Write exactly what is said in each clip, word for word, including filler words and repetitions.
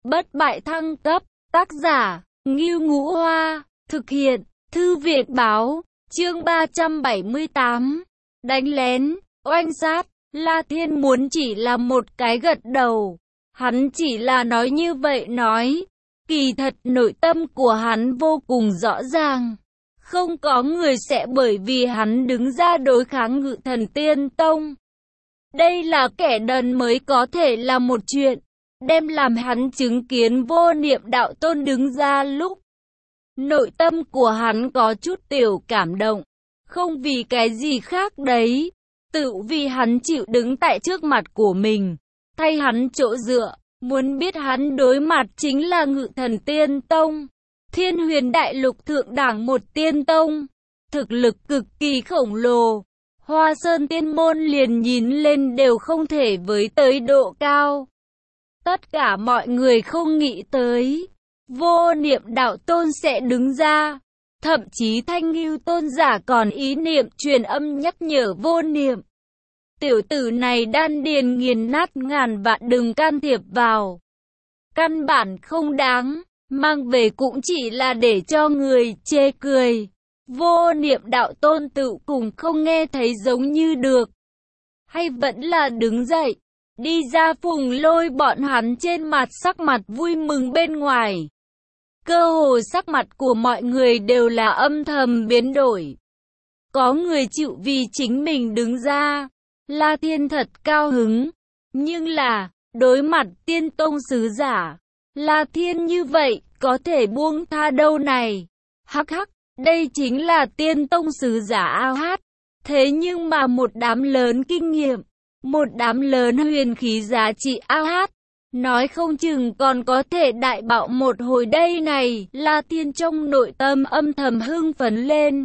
Bất bại thăng cấp, tác giả, Ngưu Ngũ Hoa, thực hiện, Thư viện báo, chương ba trăm bảy mươi tám, đánh lén, oanh sát, La Thiên muốn chỉ là một cái gật đầu, hắn chỉ là nói như vậy nói, kỳ thật nội tâm của hắn vô cùng rõ ràng. Không có người sẽ bởi vì hắn đứng ra đối kháng Ngự Thần Tiên Tông. Đây là kẻ đần mới có thể là một chuyện, đem làm hắn chứng kiến Vô Niệm Đạo Tôn đứng ra lúc. Nội tâm của hắn có chút tiểu cảm động, không vì cái gì khác đấy, tự vì hắn chịu đứng tại trước mặt của mình, thay hắn chỗ dựa, muốn biết hắn đối mặt chính là Ngự Thần Tiên Tông. Thiên Huyền Đại Lục thượng đẳng một tiên tông, thực lực cực kỳ khổng lồ, Hoa Sơn Tiên Môn liền nhìn lên đều không thể với tới độ cao. Tất cả mọi người không nghĩ tới, Vô Niệm Đạo Tôn sẽ đứng ra, thậm chí Thanh Ngưu Tôn giả còn ý niệm truyền âm nhắc nhở Vô Niệm. Tiểu tử này đan điền nghiền nát ngàn vạn đừng can thiệp vào. Căn bản không đáng. Mang về cũng chỉ là để cho người chê cười. Vô Niệm Đạo Tôn tự cùng không nghe thấy giống như được. Hay vẫn là đứng dậy, đi ra phùng lôi bọn hắn trên mặt sắc mặt vui mừng bên ngoài. Cơ hồ sắc mặt của mọi người đều là âm thầm biến đổi. Có người chịu vì chính mình đứng ra. La Thiên thật cao hứng. Nhưng là, đối mặt tiên tông sứ giả, La Thiên như vậy, có thể buông tha đâu này. Hắc hắc, đây chính là tiên tông sứ giả ao hát. Thế nhưng mà một đám lớn kinh nghiệm, một đám lớn huyền khí giá trị ao hát, nói không chừng còn có thể đại bạo một hồi đây này. La Thiên trong nội tâm âm thầm hưng phấn lên.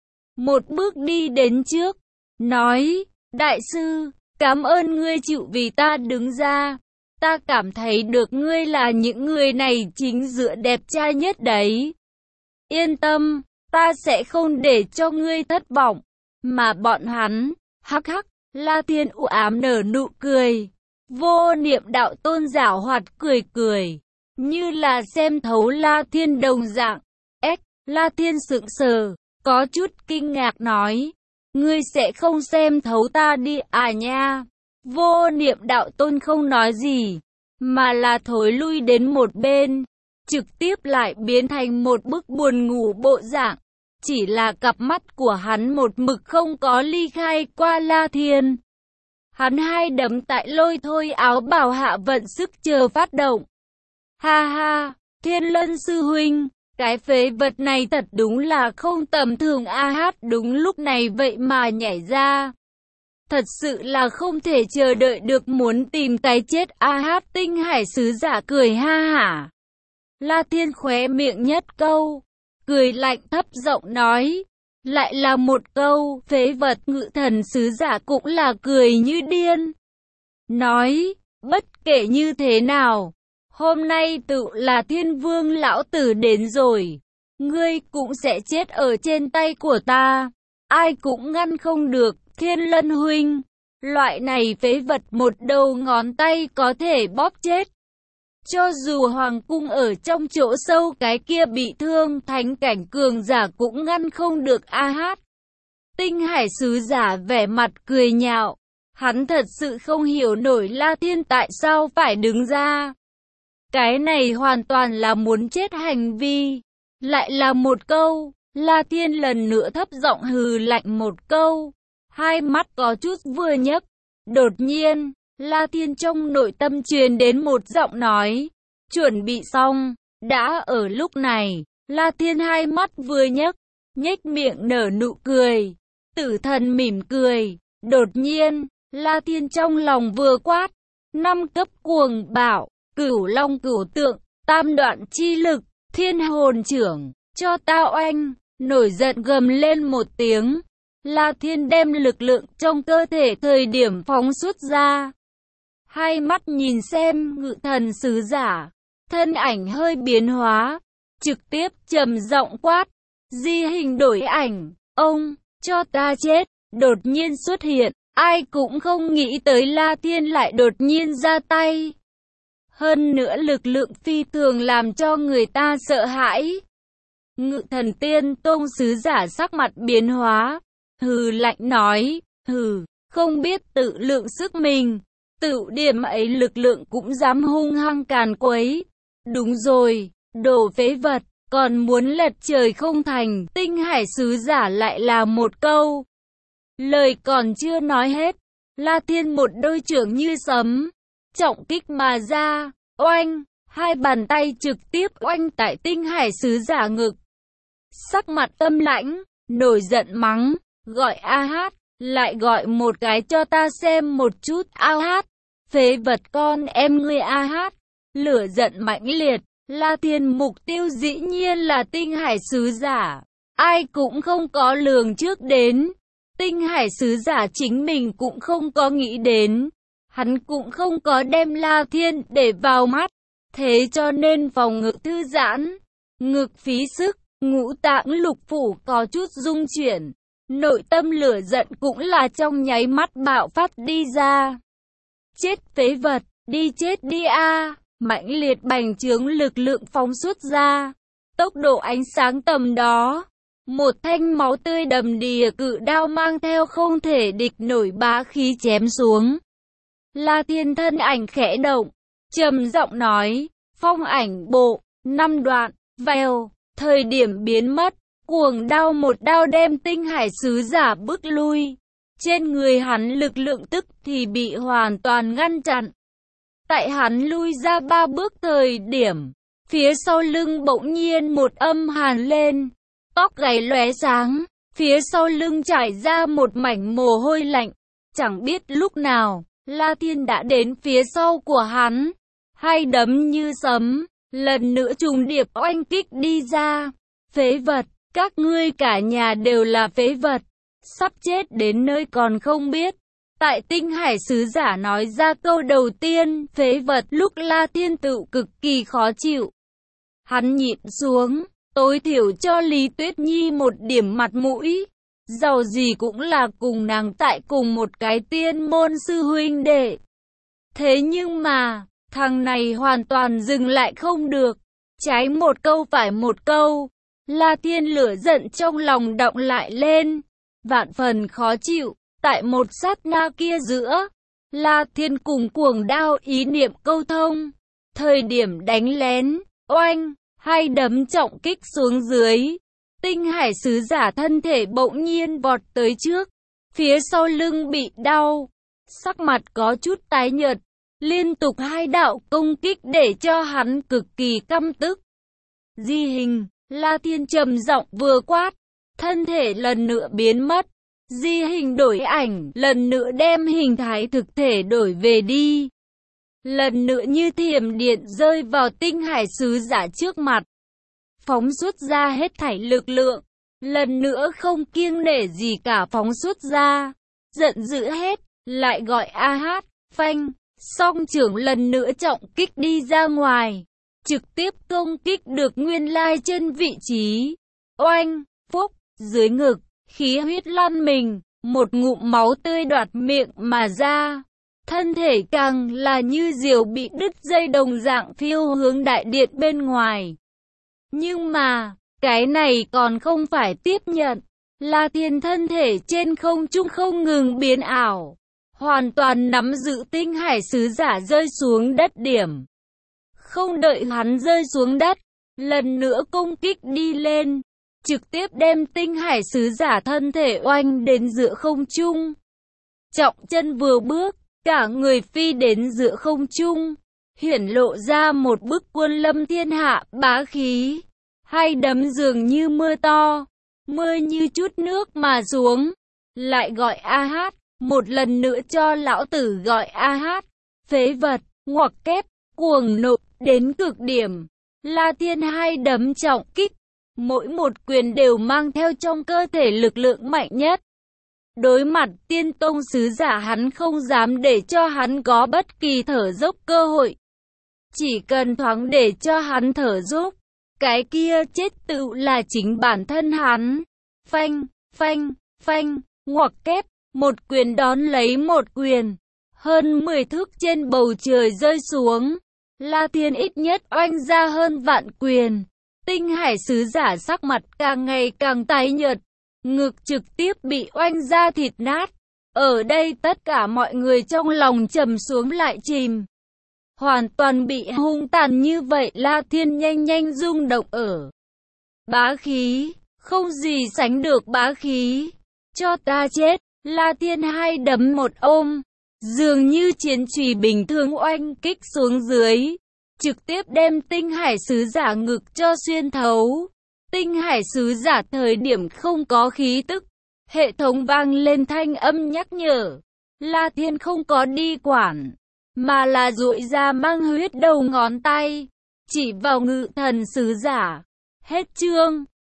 Một bước đi đến trước, nói, đại sư, cảm ơn ngươi chịu vì ta đứng ra. Ta cảm thấy được ngươi là những người này chính giữa đẹp trai nhất đấy. Yên tâm, ta sẽ không để cho ngươi thất vọng. Mà bọn hắn, hắc hắc, La Thiên u ám nở nụ cười. Vô Niệm Đạo Tôn giảo hoạt cười cười, như là xem thấu La Thiên đồng dạng. Ếch, La Thiên sững sờ, có chút kinh ngạc nói, ngươi sẽ không xem thấu ta đi à nha. Vô Niệm Đạo Tôn không nói gì, mà là thối lui đến một bên, trực tiếp lại biến thành một bức buồn ngủ bộ dạng. Chỉ là cặp mắt của hắn một mực không có ly khai qua La Thiên. Hắn hai đấm tại lôi thôi áo bào hạ vận sức chờ phát động. Ha ha, Thiên Lân sư huynh, cái phế vật này thật đúng là không tầm thường a hát đúng lúc này vậy mà nhảy ra. Thật sự là không thể chờ đợi được muốn tìm cái chết a hát Tinh Hải sứ giả cười ha hả. La Thiên khóe miệng nhất câu, cười lạnh thấp giọng nói, lại là một câu, phế vật. Ngự thần sứ giả cũng là cười như điên. Nói, bất kể như thế nào, hôm nay tự là Thiên Vương lão tử đến rồi, ngươi cũng sẽ chết ở trên tay của ta, ai cũng ngăn không được. Thiên Lân huynh, loại này phế vật một đầu ngón tay có thể bóp chết. Cho dù hoàng cung ở trong chỗ sâu cái kia bị thương, thánh cảnh cường giả cũng ngăn không được a hát. Tinh Hải sứ giả vẻ mặt cười nhạo, hắn thật sự không hiểu nổi La Thiên tại sao phải đứng ra. Cái này hoàn toàn là muốn chết hành vi. Lại là một câu, La Thiên lần nữa thấp giọng hừ lạnh một câu. Hai mắt có chút vừa nhấc, đột nhiên, La Thiên trong nội tâm truyền đến một giọng nói, chuẩn bị xong. Đã ở lúc này, La Thiên hai mắt vừa nhấc, nhếch miệng nở nụ cười, tử thần mỉm cười. Đột nhiên, La Thiên trong lòng vừa quát, năm cấp cuồng bạo, cửu long cửu tượng, tam đoạn chi lực, thiên hồn trưởng, cho tao oanh. Nổi giận gầm lên một tiếng. La Thiên đem lực lượng trong cơ thể thời điểm phóng xuất ra. Hai mắt nhìn xem Ngự thần sứ giả, thân ảnh hơi biến hóa, trực tiếp trầm giọng quát, di hình đổi ảnh, ông, cho ta chết. Đột nhiên xuất hiện, ai cũng không nghĩ tới La Thiên lại đột nhiên ra tay. Hơn nữa lực lượng phi thường làm cho người ta sợ hãi. Ngự thần tiên tông sứ giả sắc mặt biến hóa, hừ lạnh nói, hừ, không biết tự lượng sức mình, tự điểm ấy lực lượng cũng dám hung hăng càn quấy. Đúng rồi, đồ phế vật, còn muốn lật trời không thành. Tinh hải sứ giả lại là một câu. Lời còn chưa nói hết, La Thiên một đôi chưởng như sấm, trọng kích mà ra, oanh, hai bàn tay trực tiếp oanh tại tinh hải sứ giả ngực. Sắc mặt âm lãnh, nổi giận mắng, gọi a hát, lại gọi một cái cho ta xem một chút. A hát, phế vật con em ngươi. A hát, lửa giận mãnh liệt. La Thiên mục tiêu dĩ nhiên là tinh hải sứ giả, ai cũng không có lường trước đến. Tinh hải sứ giả chính mình cũng không có nghĩ đến, hắn cũng không có đem La Thiên để vào mắt, thế cho nên phòng ngực thư giãn, ngực phí sức, ngũ tạng lục phủ có chút rung chuyển, nội tâm lửa giận cũng là trong nháy mắt bạo phát đi ra. Chết phế vật, đi chết đi a! Mãnh liệt bành trướng lực lượng phóng xuất ra, tốc độ ánh sáng tầm đó. Một thanh máu tươi đầm đìa cự đao mang theo không thể địch nổi bá khí chém xuống. La Thiên thân ảnh khẽ động, trầm giọng nói, phong ảnh bộ, năm đoạn, vèo, thời điểm biến mất, cuồng đao một đao đem tinh hải sứ giả bước lui. Trên người hắn lực lượng tức thì bị hoàn toàn ngăn chặn. Tại hắn lui ra ba bước thời điểm, phía sau lưng bỗng nhiên một âm hàn lên, tóc gáy lóe sáng, phía sau lưng trải ra một mảnh mồ hôi lạnh. Chẳng biết lúc nào, La Thiên đã đến phía sau của hắn, hai đấm như sấm, lần nữa trùng điệp oanh kích đi ra. Phế vật, các ngươi cả nhà đều là phế vật, sắp chết đến nơi còn không biết. Tại tinh hải sứ giả nói ra câu đầu tiên, phế vật, lúc La Thiên tự cực kỳ khó chịu. Hắn nhịn xuống, tối thiểu cho Lý Tuyết Nhi một điểm mặt mũi. Giàu gì cũng là cùng nàng tại cùng một cái tiên môn sư huynh đệ. Thế nhưng mà, thằng này hoàn toàn dừng lại không được. Trái một câu phải một câu, La Thiên lửa giận trong lòng đọng lại lên, vạn phần khó chịu. Tại một sát na kia giữa, La Thiên cùng cuồng đao ý niệm câu thông. Thời điểm đánh lén, oanh, hai đấm trọng kích xuống dưới. Tinh hải sứ giả thân thể bỗng nhiên vọt tới trước, phía sau lưng bị đau, sắc mặt có chút tái nhợt, liên tục hai đạo công kích để cho hắn cực kỳ căm tức. Di hình, La Thiên trầm giọng vừa quát, thân thể lần nữa biến mất. Di hình đổi ảnh, lần nữa đem hình thái thực thể đổi về đi. Lần nữa như thiểm điện rơi vào tinh hải sứ giả trước mặt. Phóng xuất ra hết thảy lực lượng, lần nữa không kiêng nể gì cả phóng xuất ra. Giận dữ hết, lại gọi a hát, phanh, song trưởng lần nữa trọng kích đi ra ngoài. Trực tiếp công kích được nguyên lai chân vị trí. Oanh, phúc, dưới ngực. Khí huyết lan mình, một ngụm máu tươi đoạt miệng mà ra. Thân thể càng là như diều bị đứt dây đồng dạng phiêu hướng đại điện bên ngoài. Nhưng mà, cái này còn không phải tiếp nhận. La Thiên thân thể trên không trung không ngừng biến ảo, hoàn toàn nắm giữ tinh hải sứ giả rơi xuống đất điểm. Không đợi hắn rơi xuống đất, lần nữa công kích đi lên. Trực tiếp đem tinh hải sứ giả thân thể oanh đến giữa không trung. Trọng chân vừa bước, cả người phi đến giữa không trung, hiển lộ ra một bức quân lâm thiên hạ bá khí. Hai đấm dường như mưa to, mưa như chút nước mà xuống. Lại gọi a hát, một lần nữa cho lão tử gọi a hát. Phế vật, ngoặc kép, cuồng nộ, đến cực điểm. La Thiên hai đấm trọng kích. Mỗi một quyền đều mang theo trong cơ thể lực lượng mạnh nhất. Đối mặt tiên tông sứ giả hắn không dám để cho hắn có bất kỳ thở dốc cơ hội. Chỉ cần thoáng để cho hắn thở dốc, cái kia chết tự là chính bản thân hắn. Phanh, phanh, phanh, ngoặc kép, một quyền đón lấy một quyền. Hơn mười thước trên bầu trời rơi xuống. La Thiên ít nhất oanh ra hơn vạn quyền. Tinh hải sứ giả sắc mặt càng ngày càng tái nhợt, ngực trực tiếp bị oanh ra thịt nát. Ở đây tất cả mọi người trong lòng trầm xuống lại chìm. Hoàn toàn bị hung tàn như vậy, La Thiên nhanh nhanh rung động ở. Bá khí, không gì sánh được bá khí. Cho ta chết, La Thiên hai đấm một ôm, dường như chiến chùy bình thường oanh kích xuống dưới, trực tiếp đem tinh hải sứ giả ngực cho xuyên thấu. Tinh hải sứ giả thời điểm không có khí tức, hệ thống vang lên thanh âm nhắc nhở. La Thiên không có đi quản, mà là duỗi ra mang huyết đầu ngón tay, chỉ vào ngự thần sứ giả. Hết chương.